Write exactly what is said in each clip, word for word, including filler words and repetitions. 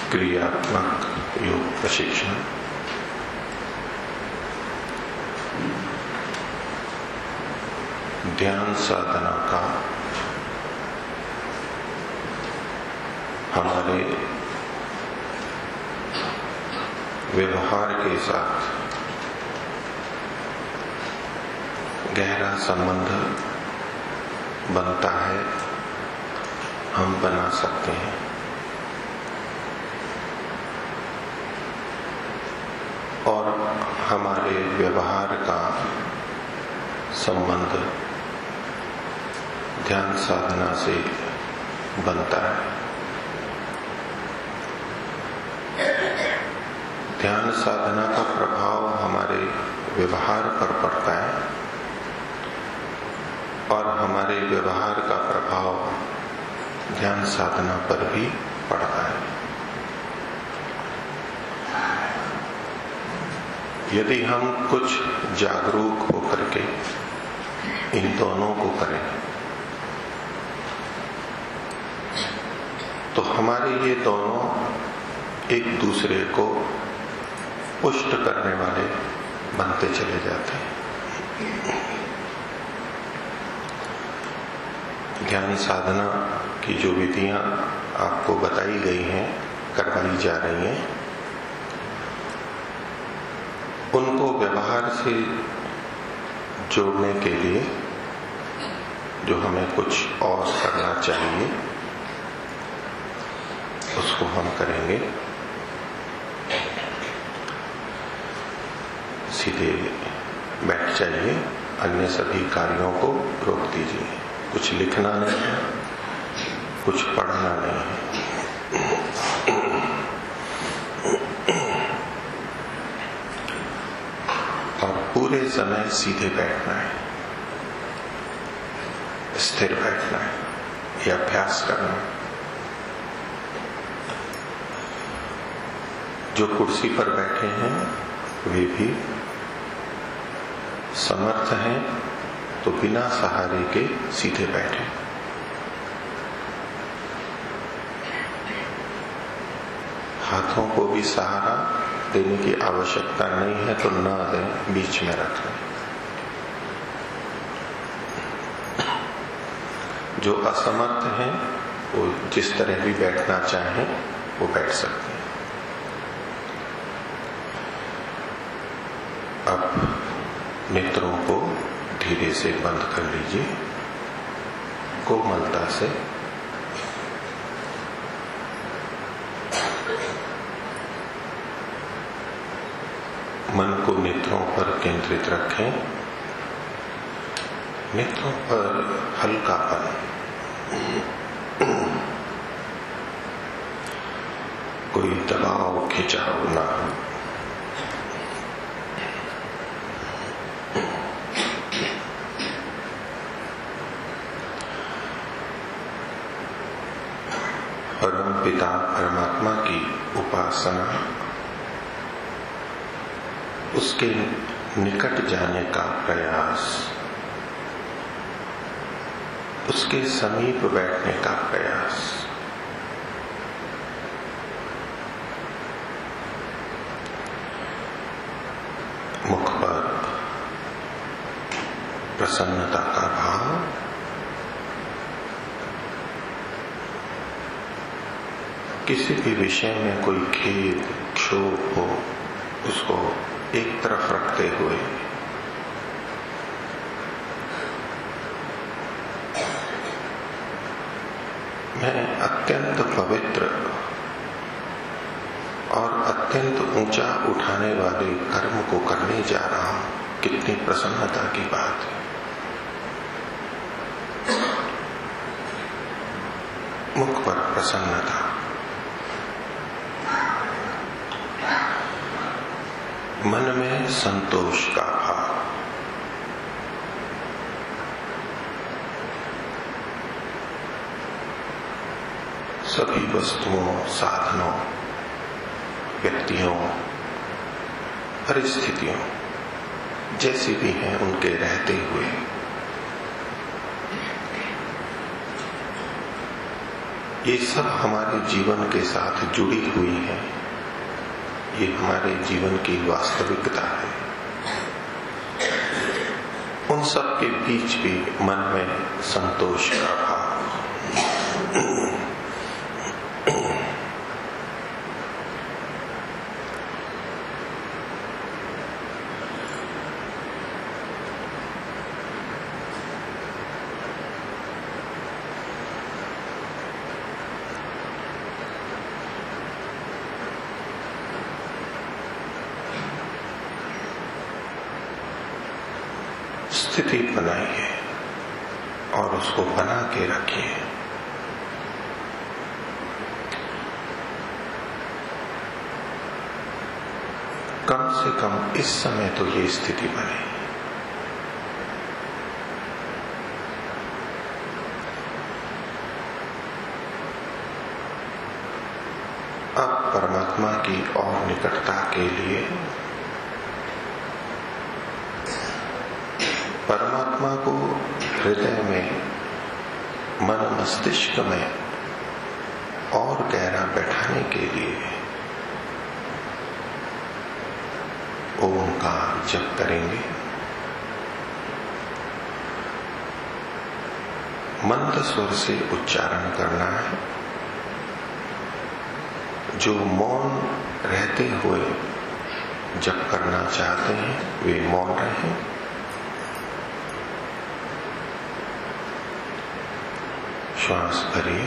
क्रियात्मक योग प्रशिक्षण। ध्यान साधना का हमारे व्यवहार के साथ गहरा संबंध बनता है, हम बना सकते हैं। और हमारे व्यवहार का संबंध ध्यान साधना से बनता है। ध्यान साधना का प्रभाव हमारे व्यवहार पर पड़ता है और हमारे व्यवहार का प्रभाव ध्यान साधना पर भी पड़ता है। यदि हम कुछ जागरूक होकर के इन दोनों को करें तो हमारे ये दोनों एक दूसरे को पुष्ट करने वाले बनते चले जाते हैं। ध्यान साधना की जो विधियां आपको बताई गई हैं, करवाई जा रही हैं, उनको व्यवहार से जोड़ने के लिए जो हमें कुछ और करना चाहिए उसको हम करेंगे। सीधे बैठ जाइए, अन्य सभी कार्यों को रोक दीजिए। कुछ लिखना नहीं है, कुछ पढ़ना नहीं है। और पूरे समय सीधे बैठना है, स्थिर बैठना है, ये अभ्यास करना है। जो कुर्सी पर बैठे हैं वे भी समर्थ हैं तो बिना सहारे के सीधे बैठे। हाथों को भी सहारा देने की आवश्यकता नहीं है तो न दें, बीच में रख लें। जो असमर्थ हैं वो जिस तरह भी बैठना चाहें वो बैठ सकते हैं। अब नेत्रों को धीरे से बंद कर लीजिए, कोमलता से। मन को नेत्रों पर केंद्रित रखें। नेत्रों पर हल्कापन, कोई दबाव खिंचाव ना हो। परम पिता परमात्मा की उपासना, उसके निकट जाने का प्रयास, उसके समीप बैठने का प्रयास, मुख पर प्रसन्नता का भाव, किसी भी विषय में कोई खेद क्षोभ हो उसको एक तरफ रखते हुए मैं अत्यंत पवित्र और अत्यंत ऊंचा उठाने वाले कर्म को करने जा रहा हूं। कितनी प्रसन्नता की बात है। मुख पर प्रसन्नता, मन में संतोष का भाव, सभी वस्तुओं, साधनों, व्यक्तियों, परिस्थितियों जैसी भी हैं उनके रहते हुए ये सब हमारे जीवन के साथ जुड़ी हुई है। ये हमारे जीवन की वास्तविकता है। उन सब के बीच भी मन में संतोष का भाव। स्थिति बनाइए और उसको बना के रखिए। कम से कम इस समय तो ये स्थिति बने। अब परमात्मा की और निकटता के लिए परमात्मा को हृदय में, मन मस्तिष्क में और गहरा बैठाने के लिए ओम का जप करेंगे। मंद स्वर से उच्चारण करना है। जो मौन रहते हुए जप करना चाहते हैं वे मौन रहें। श्वास भरिए।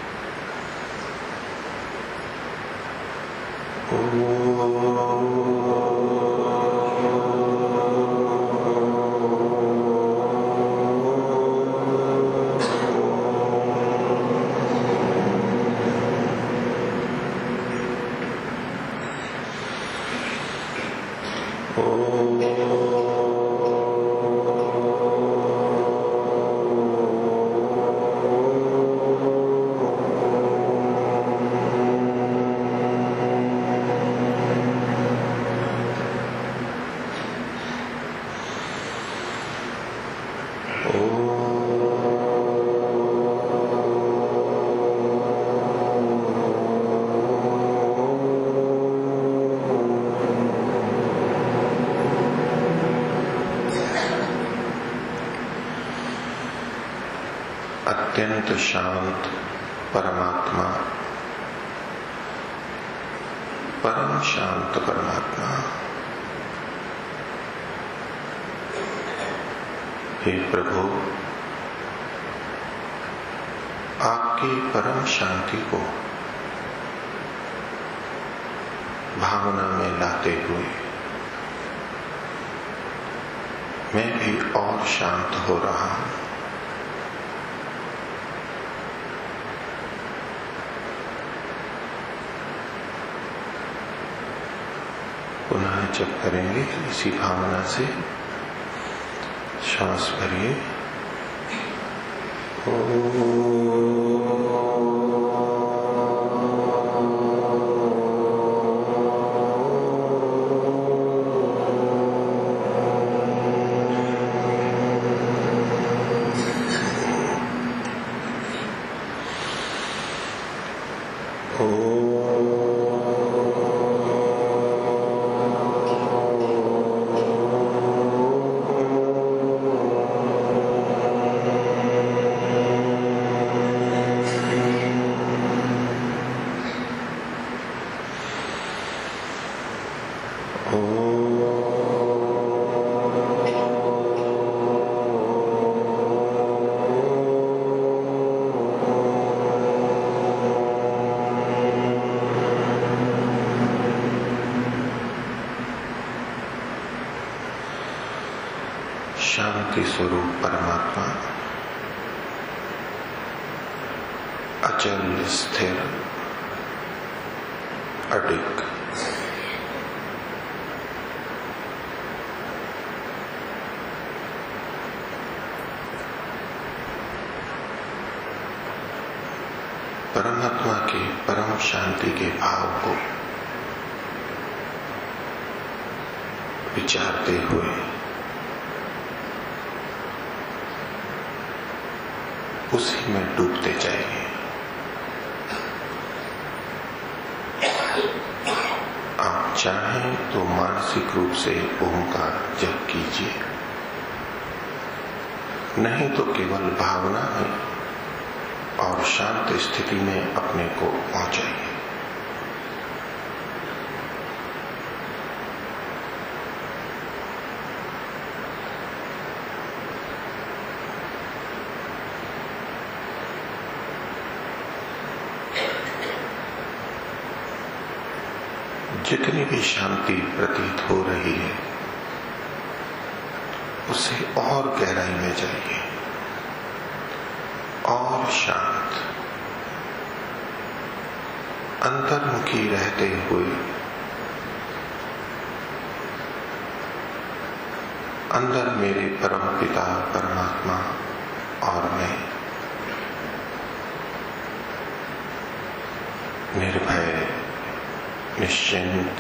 अत्यंत शांत परमात्मा, परम शांत परमात्मा, हे प्रभु, आपकी परम शांति को भावना में लाते हुए मैं भी और शांत हो रहा हूं। पुनः जप करेंगे इसी भावना से। श्वास भरिए। शांति स्वरूप परमात्मा अचल, स्थिर, अडिग, परमात्मा के परम शांति के भाव को विचारते हुए उसी में डूबते जाइए। चाहें तो मानसिक रूप से ओम का जप कीजिए, नहीं तो केवल भावना में और शांत स्थिति में अपने को पहुंचाइए। जितनी भी शांति प्रतीत हो रही है उसे और गहराई में जाइए और शांत अंतर्मुखी रहते हुए अंदर मेरे परम पिता परमात्मा और मैं निर्भय निश्चिंत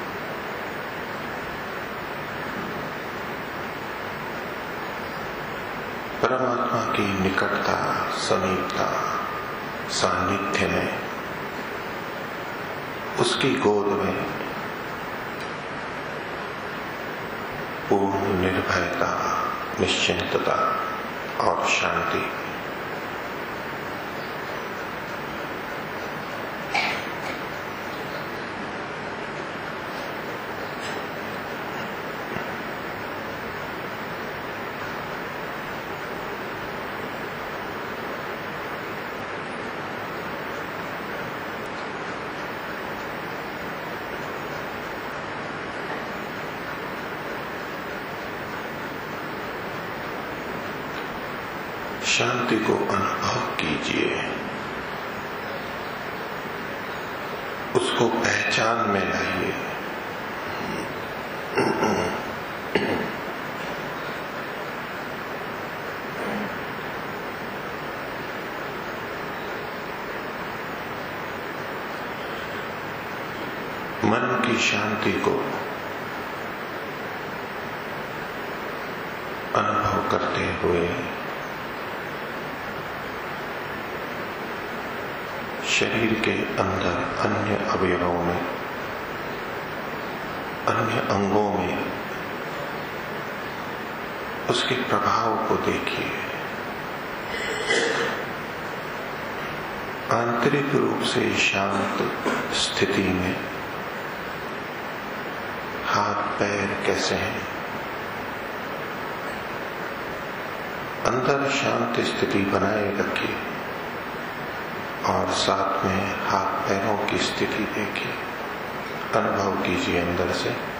परमात्मा की निकटता समीपता सानिध्य में उसकी गोद में पूर्ण निर्भयता निश्चिंतता और शांति। शांति को अनुभव कीजिए, उसको पहचान में लाइए। मन की शांति को अनुभव करते हुए शरीर के अंदर अन्य अवयवों में अन्य अंगों में उसके प्रभाव को देखिए। आंतरिक रूप से शांत स्थिति में हाथ पैर कैसे हैं, अंदर शांत स्थिति बनाए रखिए और साथ में हाथ पैरों की स्थिति देखिए, अनुभव कीजिए अंदर से।